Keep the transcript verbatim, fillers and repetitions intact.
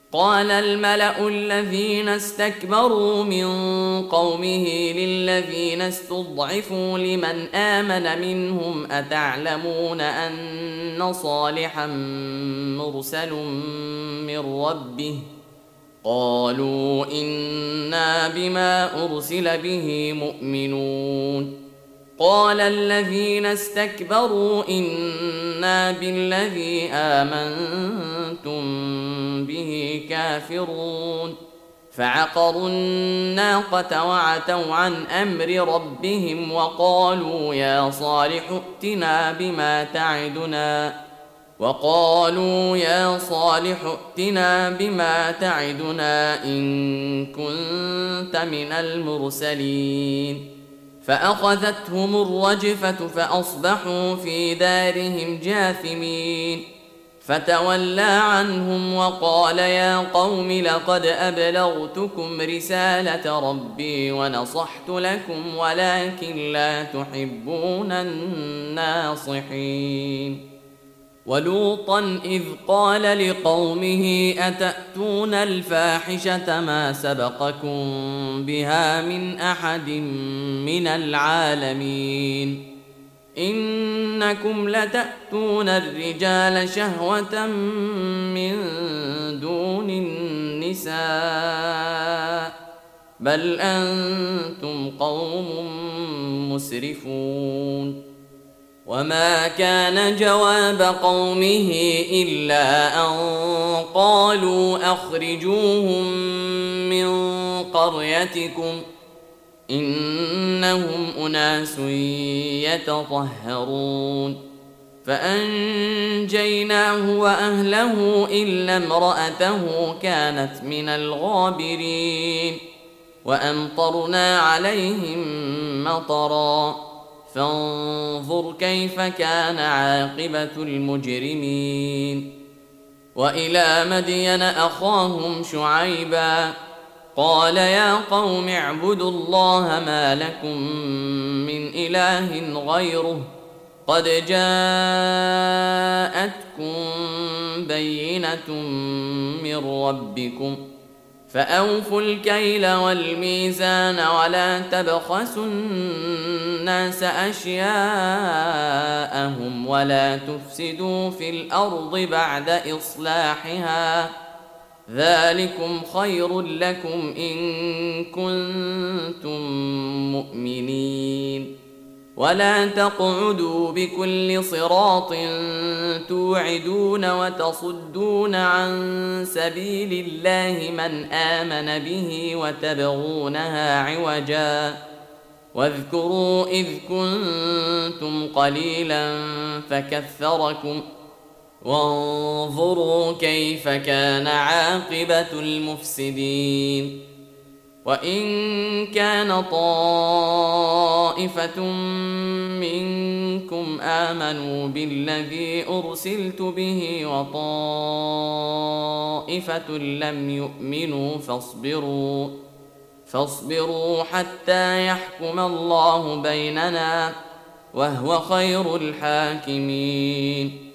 قال الملأ الذين استكبروا من قومه للذين استضعفوا لمن آمن منهم أتعلمون أن صالحا مرسل من ربه قالوا إنا بما أرسل به مؤمنون قال الذين استكبروا إنا بالذي آمنتم به كافرون فعقروا الناقة وعتوا عن أمر ربهم وقالوا يا صالح ائتنا بما تعدنا وقالوا يا صالح ائتنا بما تعدنا إن كنت من المرسلين فأخذتهم الرجفة فأصبحوا في دارهم جاثمين فتولى عنهم وقال يا قوم لقد أبلغتكم رسالة ربي ونصحت لكم ولكن لا تحبون الناصحين ولوطا إذ قال لقومه أتأتون الفاحشة ما سبقكم بها من أحد من العالمين إنكم لتأتون الرجال شهوة من دون النساء بل أنتم قوم مسرفون وما كان جواب قومه إلا أن قالوا أخرجوهم من قريتكم إنهم أناس يتطهرون فأنجيناه وأهله إلا امرأته كانت من الغابرين وأمطرنا عليهم مطرا فانظر كيف كان عاقبة المجرمين وإلى مدين أخاهم شعيبا قال يا قوم اعبدوا الله ما لكم من إله غيره قد جاءتكم بينة من ربكم فأوفوا الكيل والميزان ولا تبخسوا الناس أشياءهم ولا تفسدوا في الأرض بعد إصلاحها ذلكم خير لكم إن كنتم مؤمنين ولا تقعدوا بكل صراط توعدون وتصدون عن سبيل الله من آمن به وتبغونها عوجا واذكروا إذ كنتم قليلا فكثركم وانظروا كيف كان عاقبة المفسدين وإن كان طائفة منكم آمنوا بالذي أرسلت به وطائفة لم يؤمنوا فاصبروا فاصبروا حتى يحكم الله بيننا وهو خير الحاكمين